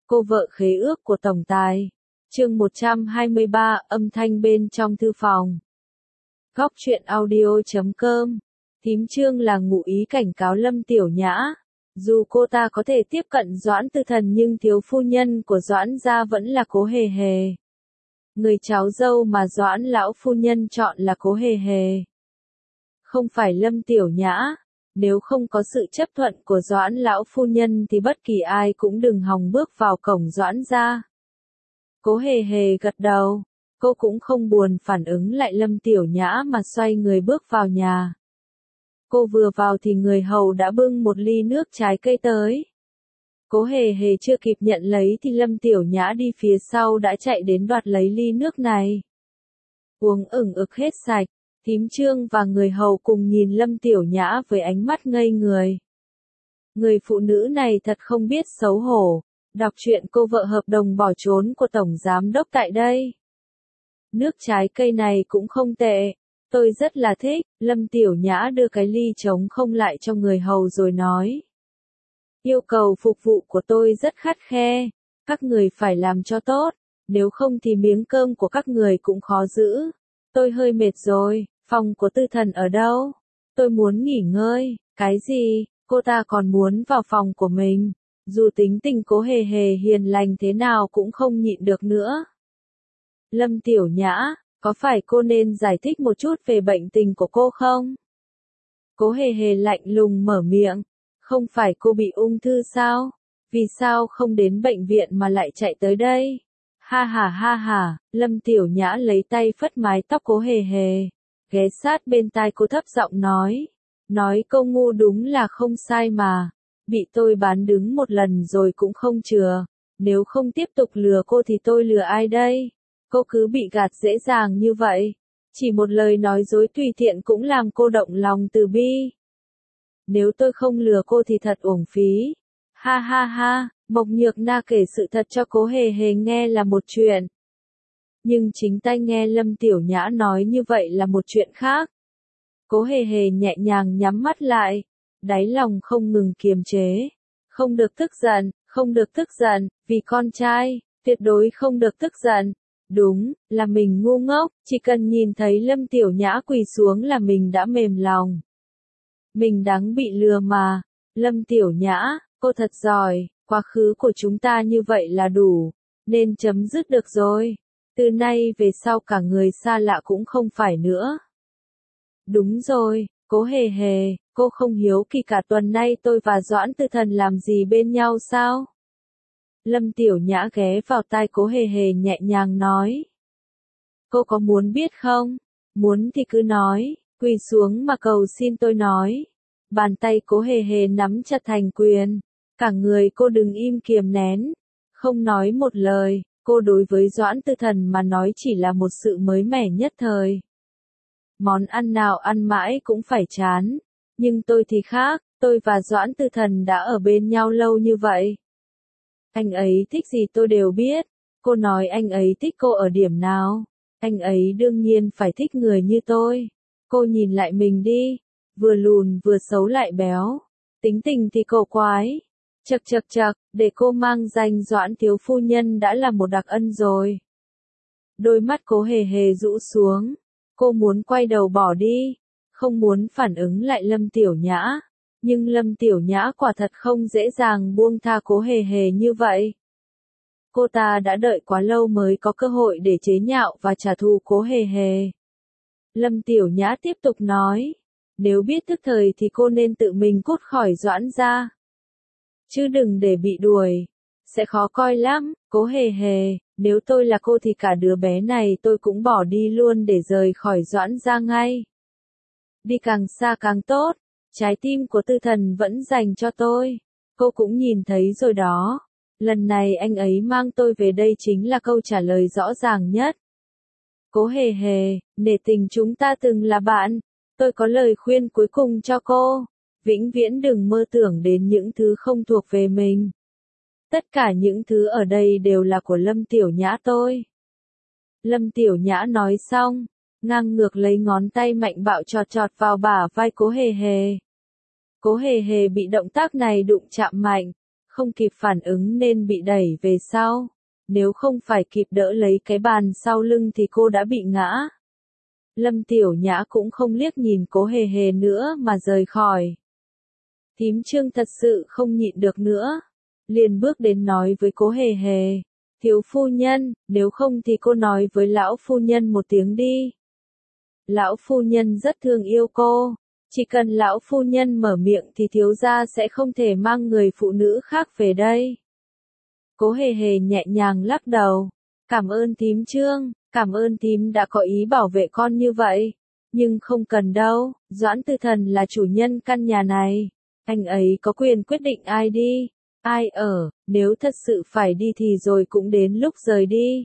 Cô vợ khế ước của tổng tài. Chương 123, âm thanh bên trong thư phòng. Góc truyện audio.com. Thím Trương là ngụ ý cảnh cáo Lâm Tiểu Nhã. Dù cô ta có thể tiếp cận Doãn Tư Thần nhưng thiếu phu nhân của Doãn gia vẫn là Cố Hề Hề. Người cháu dâu mà Doãn lão phu nhân chọn là Cố Hề Hề. Không phải Lâm Tiểu Nhã. Nếu không có sự chấp thuận của Doãn lão phu nhân thì bất kỳ ai cũng đừng hòng bước vào cổng Doãn gia. Cố Hề Hề gật đầu, cô cũng không buồn phản ứng lại Lâm Tiểu Nhã mà xoay người bước vào nhà. Cô vừa vào thì người hầu đã bưng một ly nước trái cây tới. Cố Hề Hề chưa kịp nhận lấy thì Lâm Tiểu Nhã đi phía sau đã chạy đến đoạt lấy ly nước này. Uống ửng ực hết sạch. Thím Trương và người hầu cùng nhìn Lâm Tiểu Nhã với ánh mắt ngây người. Người phụ nữ này thật không biết xấu hổ, đọc truyện cô vợ hợp đồng bỏ trốn của Tổng Giám Đốc tại đây. Nước trái cây này cũng không tệ, tôi rất là thích. Lâm Tiểu Nhã đưa cái ly trống không lại cho người hầu rồi nói. Yêu cầu phục vụ của tôi rất khắt khe, các người phải làm cho tốt, nếu không thì miếng cơm của các người cũng khó giữ. Tôi hơi mệt rồi, phòng của Tư Thần ở đâu? Tôi muốn nghỉ ngơi. Cái gì? Cô ta còn muốn vào phòng của mình. Dù tính tình Cố Hề Hề hiền lành thế nào cũng không nhịn được nữa. Lâm Tiểu Nhã, có phải cô nên giải thích một chút về bệnh tình của cô không? Cố Hề Hề lạnh lùng mở miệng. Không phải cô bị ung thư sao? Vì sao không đến bệnh viện mà lại chạy tới đây? Ha ha, Lâm Tiểu Nhã lấy tay phất mái tóc Cố Hề Hề, ghé sát bên tai cô thấp giọng nói câu ngu đúng là không sai mà, bị tôi bán đứng một lần rồi cũng không chừa, nếu không tiếp tục lừa cô thì tôi lừa ai đây, cô cứ bị gạt dễ dàng như vậy, chỉ một lời nói dối tùy tiện cũng làm cô động lòng từ bi. Nếu tôi không lừa cô thì thật uổng phí. Ha, Mộc Nhược Na kể sự thật cho Cố Hề Hề nghe là một chuyện. Nhưng chính tai nghe Lâm Tiểu Nhã nói như vậy là một chuyện khác. Cố Hề Hề nhẹ nhàng nhắm mắt lại, đáy lòng không ngừng kiềm chế. Không được tức giận, vì con trai, tuyệt đối không được tức giận. Đúng, là mình ngu ngốc, chỉ cần nhìn thấy Lâm Tiểu Nhã quỳ xuống là mình đã mềm lòng. Mình đáng bị lừa mà. Lâm Tiểu Nhã, cô thật giỏi, quá khứ của chúng ta như vậy là đủ, nên chấm dứt được rồi. Từ nay về sau cả người xa lạ cũng không phải nữa. Đúng rồi, Cố Hề Hề, cô không hiếu kỳ cả tuần nay tôi và Doãn Tư Thần làm gì bên nhau sao? Lâm Tiểu Nhã ghé vào tai Cố Hề Hề nhẹ nhàng nói. Cô có muốn biết không? Muốn thì cứ nói, quỳ xuống mà cầu xin tôi nói. Bàn tay Cố Hề Hề nắm chặt thành quyền, cả người cô đừng im kiềm nén, không nói một lời, cô đối với Doãn Tư Thần mà nói chỉ là một sự mới mẻ nhất thời. Món ăn nào ăn mãi cũng phải chán, nhưng tôi thì khác, tôi và Doãn Tư Thần đã ở bên nhau lâu như vậy. Anh ấy thích gì tôi đều biết, cô nói anh ấy thích cô ở điểm nào, anh ấy đương nhiên phải thích người như tôi. Cô nhìn lại mình đi. Vừa lùn vừa xấu lại béo, tính tình thì cổ quái. Chậc, để cô mang danh Doãn thiếu phu nhân đã là một đặc ân rồi. Đôi mắt Cố Hề Hề rũ xuống, cô muốn quay đầu bỏ đi, không muốn phản ứng lại Lâm Tiểu Nhã, nhưng Lâm Tiểu Nhã quả thật không dễ dàng buông tha Cố Hề Hề như vậy. Cô ta đã đợi quá lâu mới có cơ hội để chế nhạo và trả thù Cố Hề Hề. Lâm Tiểu Nhã tiếp tục nói. Nếu biết tức thời thì cô nên tự mình cút khỏi Doãn gia. Chứ đừng để bị đuổi. Sẽ khó coi lắm, Cố Hề Hề, nếu tôi là cô thì cả đứa bé này tôi cũng bỏ đi luôn để rời khỏi Doãn gia ngay. Đi càng xa càng tốt, trái tim của Tư Thần vẫn dành cho tôi. Cô cũng nhìn thấy rồi đó. Lần này anh ấy mang tôi về đây chính là câu trả lời rõ ràng nhất. Cố Hề Hề, nể tình chúng ta từng là bạn. Tôi có lời khuyên cuối cùng cho cô, vĩnh viễn đừng mơ tưởng đến những thứ không thuộc về mình. Tất cả những thứ ở đây đều là của Lâm Tiểu Nhã tôi. Lâm Tiểu Nhã nói xong, ngang ngược lấy ngón tay mạnh bạo chọt vào bả vai Cố Hề Hề. Cố Hề Hề bị động tác này đụng chạm mạnh, không kịp phản ứng nên bị đẩy về sau. Nếu không phải kịp đỡ lấy cái bàn sau lưng thì cô đã bị ngã. Lâm Tiểu Nhã cũng không liếc nhìn Cố Hề Hề nữa mà rời khỏi. Thím Trương thật sự không nhịn được nữa. Liền bước đến nói với Cố Hề Hề. Thiếu phu nhân, nếu không thì cô nói với lão phu nhân một tiếng đi. Lão phu nhân rất thương yêu cô. Chỉ cần lão phu nhân mở miệng thì thiếu gia sẽ không thể mang người phụ nữ khác về đây. Cố Hề Hề nhẹ nhàng lắc đầu. Cảm ơn thím Trương, cảm ơn thím đã có ý bảo vệ con như vậy. Nhưng không cần đâu, Doãn Tư Thần là chủ nhân căn nhà này. Anh ấy có quyền quyết định ai đi, ai ở, nếu thật sự phải đi thì rồi cũng đến lúc rời đi.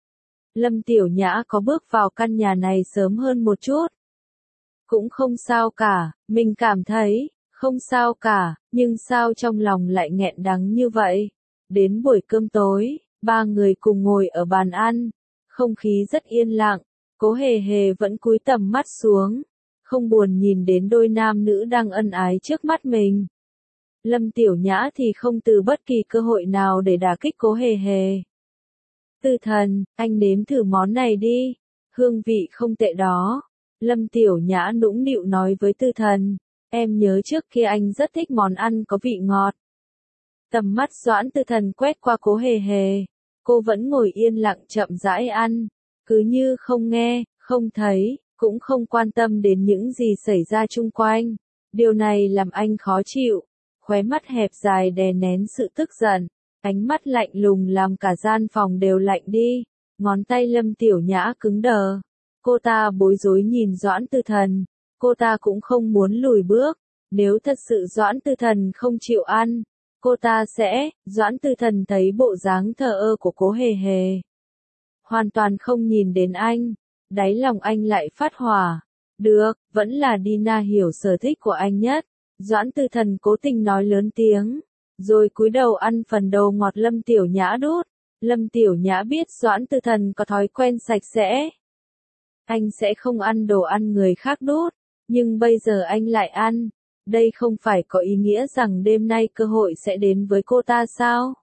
Lâm Tiểu Nhã có bước vào căn nhà này sớm hơn một chút. Cũng không sao cả, mình cảm thấy, không sao cả, nhưng sao trong lòng lại nghẹn đắng như vậy. Đến buổi cơm tối, ba người cùng ngồi ở bàn ăn, không khí rất yên lặng, Cố Hề Hề vẫn cúi tầm mắt xuống, không buồn nhìn đến đôi nam nữ đang ân ái trước mắt mình. Lâm Tiểu Nhã thì không từ bất kỳ cơ hội nào để đả kích Cố Hề Hề. Tư Thần, anh nếm thử món này đi, hương vị không tệ đó. Lâm Tiểu Nhã nũng nịu nói với Tư Thần, em nhớ trước kia anh rất thích món ăn có vị ngọt. Tầm mắt Doãn Tư Thần quét qua Cố Hề Hề, cô vẫn ngồi yên lặng chậm rãi ăn, cứ như không nghe, không thấy, cũng không quan tâm đến những gì xảy ra chung quanh. Điều này làm anh khó chịu, khóe mắt hẹp dài đè nén sự tức giận, ánh mắt lạnh lùng làm cả gian phòng đều lạnh đi, ngón tay Lâm Tiểu Nhã cứng đờ. Cô ta bối rối nhìn Doãn Tư Thần, cô ta cũng không muốn lùi bước, nếu thật sự Doãn Tư Thần không chịu ăn, cô ta sẽ, Doãn Tư Thần thấy bộ dáng thờ ơ của Cố Hề Hề. Hoàn toàn không nhìn đến anh, đáy lòng anh lại phát hỏa. Được, vẫn là Dina hiểu sở thích của anh nhất. Doãn Tư Thần cố tình nói lớn tiếng, rồi cúi đầu ăn phần đầu ngọt Lâm Tiểu Nhã đút. Lâm Tiểu Nhã biết Doãn Tư Thần có thói quen sạch sẽ. Anh sẽ không ăn đồ ăn người khác đút, nhưng bây giờ anh lại ăn. Đây không phải có ý nghĩa rằng đêm nay cơ hội sẽ đến với cô ta sao?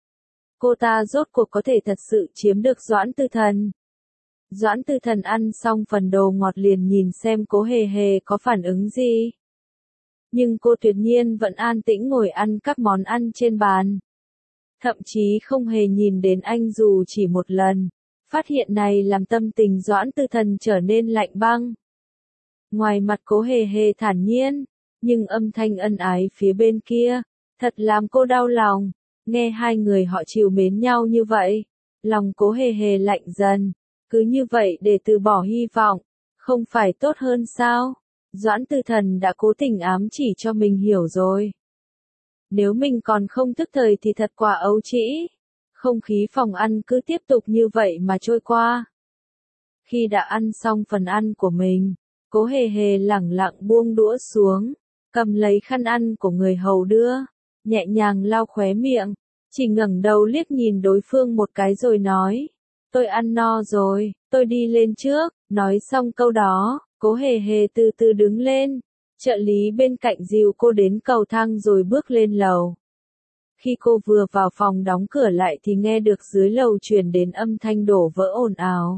Cô ta rốt cuộc có thể thật sự chiếm được Doãn Tư Thần. Doãn Tư Thần ăn xong phần đồ ngọt liền nhìn xem Cố Hề Hề có phản ứng gì. Nhưng cô tuyệt nhiên vẫn an tĩnh ngồi ăn các món ăn trên bàn. Thậm chí không hề nhìn đến anh dù chỉ một lần. Phát hiện này làm tâm tình Doãn Tư Thần trở nên lạnh băng. Ngoài mặt Cố Hề Hề thản nhiên, nhưng âm thanh ân ái phía bên kia, thật làm cô đau lòng. Nghe hai người họ trìu mến nhau như vậy, lòng Cố Hề Hề lạnh dần. Cứ như vậy để từ bỏ hy vọng, không phải tốt hơn sao? Doãn Tư Thần đã cố tình ám chỉ cho mình hiểu rồi. Nếu mình còn không thức thời thì thật quả ấu trĩ. Không khí phòng ăn cứ tiếp tục như vậy mà trôi qua. Khi đã ăn xong phần ăn của mình, Cố Hề Hề lẳng lặng buông đũa xuống, cầm lấy khăn ăn của người hầu đưa, nhẹ nhàng lau khóe miệng, chỉ ngẩng đầu liếc nhìn đối phương một cái rồi nói, tôi ăn no rồi, tôi đi lên trước. Nói xong câu đó, Cố Hề Hề từ từ đứng lên, trợ lý bên cạnh dìu cô đến cầu thang rồi bước lên lầu. Khi cô vừa vào phòng đóng cửa lại thì nghe được dưới lầu truyền đến âm thanh đổ vỡ ồn ào.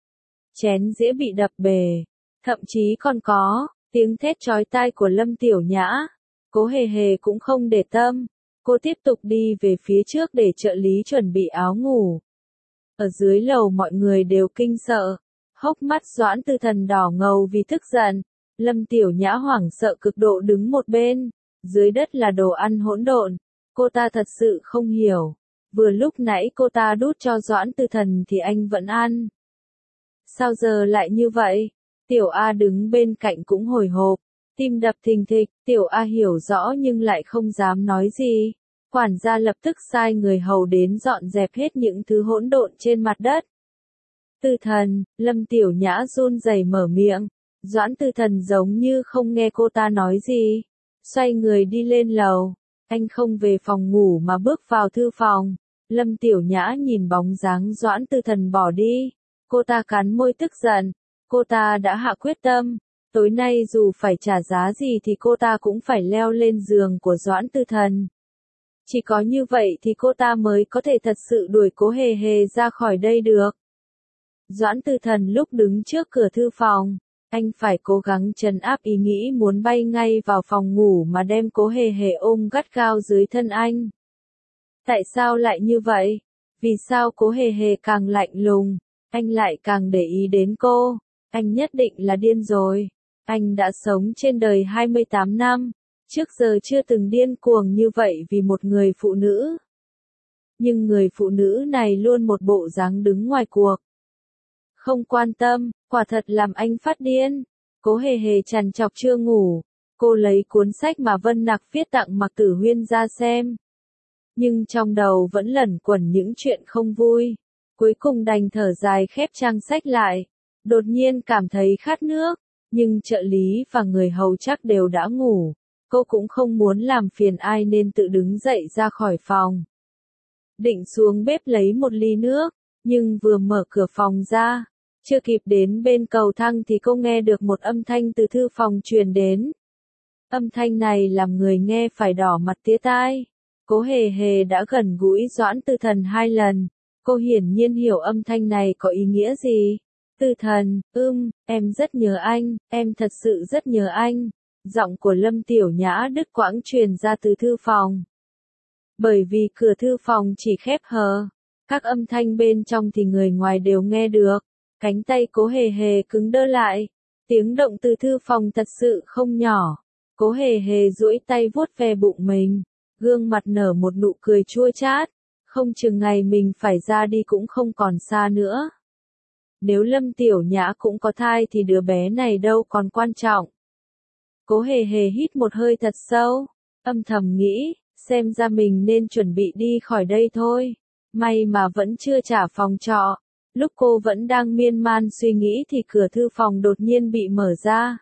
Chén dĩa bị đập bể, thậm chí còn có tiếng thét chói tai của Lâm Tiểu Nhã. Cố Hề Hề cũng không để tâm, cô tiếp tục đi về phía trước để trợ lý chuẩn bị áo ngủ. Ở dưới lầu mọi người đều kinh sợ, hốc mắt Doãn Tư Thần đỏ ngầu vì tức giận. Lâm Tiểu Nhã hoảng sợ cực độ đứng một bên, dưới đất là đồ ăn hỗn độn. Cô ta thật sự không hiểu, vừa lúc nãy cô ta đút cho Doãn Tư Thần thì anh vẫn ăn. Sao giờ lại như vậy? Tiểu A đứng bên cạnh cũng hồi hộp, tim đập thình thịch, Tiểu A hiểu rõ nhưng lại không dám nói gì. Quản gia lập tức sai người hầu đến dọn dẹp hết những thứ hỗn độn trên mặt đất. Tư Thần, Lâm Tiểu Nhã run rẩy mở miệng, Doãn Tư Thần giống như không nghe cô ta nói gì, xoay người đi lên lầu. Anh không về phòng ngủ mà bước vào thư phòng. Lâm Tiểu Nhã nhìn bóng dáng Doãn Tư Thần bỏ đi. Cô ta cắn môi tức giận. Cô ta đã hạ quyết tâm. Tối nay dù phải trả giá gì thì cô ta cũng phải leo lên giường của Doãn Tư Thần. Chỉ có như vậy thì cô ta mới có thể thật sự đuổi Cố Hề Hề ra khỏi đây được. Doãn Tư Thần lúc đứng trước cửa thư phòng, anh phải cố gắng trấn áp ý nghĩ muốn bay ngay vào phòng ngủ mà đem Cố Hề Hề ôm gắt gao dưới thân anh. Tại sao lại như vậy? Vì sao Cố Hề Hề càng lạnh lùng, anh lại càng để ý đến cô? Anh nhất định là điên rồi. Anh đã sống trên đời 28 năm, trước giờ chưa từng điên cuồng như vậy vì một người phụ nữ. Nhưng người phụ nữ này luôn một bộ dáng đứng ngoài cuộc. Không quan tâm, quả thật làm anh phát điên. Cố Hề Hề trằn trọc chưa ngủ, cô lấy cuốn sách mà Vân Nặc viết tặng Mạc Tử Huyên ra xem. Nhưng trong đầu vẫn lẩn quẩn những chuyện không vui. Cuối cùng đành thở dài khép trang sách lại. Đột nhiên cảm thấy khát nước, nhưng trợ lý và người hầu chắc đều đã ngủ. Cô cũng không muốn làm phiền ai nên tự đứng dậy ra khỏi phòng. Định xuống bếp lấy một ly nước, nhưng vừa mở cửa phòng ra, chưa kịp đến bên cầu thang thì cô nghe được một âm thanh từ thư phòng truyền đến. Âm thanh này làm người nghe phải đỏ mặt tía tai. Cố Hề Hề đã gần gũi Doãn Tư Thần 2 lần. Cô hiển nhiên hiểu âm thanh này có ý nghĩa gì. Tư Thần, em rất nhớ anh, em thật sự rất nhớ anh. Giọng của Lâm Tiểu Nhã đứt quãng truyền ra từ thư phòng. Bởi vì cửa thư phòng chỉ khép hờ, các âm thanh bên trong thì người ngoài đều nghe được. Cánh tay Cố Hề Hề cứng đơ lại. Tiếng động từ thư phòng thật sự không nhỏ. Cố Hề Hề duỗi tay vuốt ve bụng mình. Gương mặt nở một nụ cười chua chát. Không chừng ngày mình phải ra đi cũng không còn xa nữa. Nếu Lâm Tiểu Nhã cũng có thai thì đứa bé này đâu còn quan trọng. Cố Hề Hề hít một hơi thật sâu, âm thầm nghĩ, xem ra mình nên chuẩn bị đi khỏi đây thôi. May mà vẫn chưa trả phòng trọ. Lúc cô vẫn đang miên man suy nghĩ thì cửa thư phòng đột nhiên bị mở ra.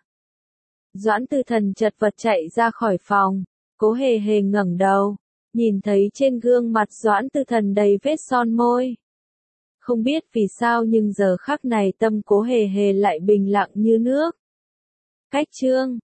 Doãn Tư Thần chật vật chạy ra khỏi phòng. Cố Hề Hề ngẩng đầu, nhìn thấy trên gương mặt Doãn Tư Thần đầy vết son môi. Không biết vì sao nhưng giờ khắc này tâm Cố Hề Hề lại bình lặng như nước. Cách chương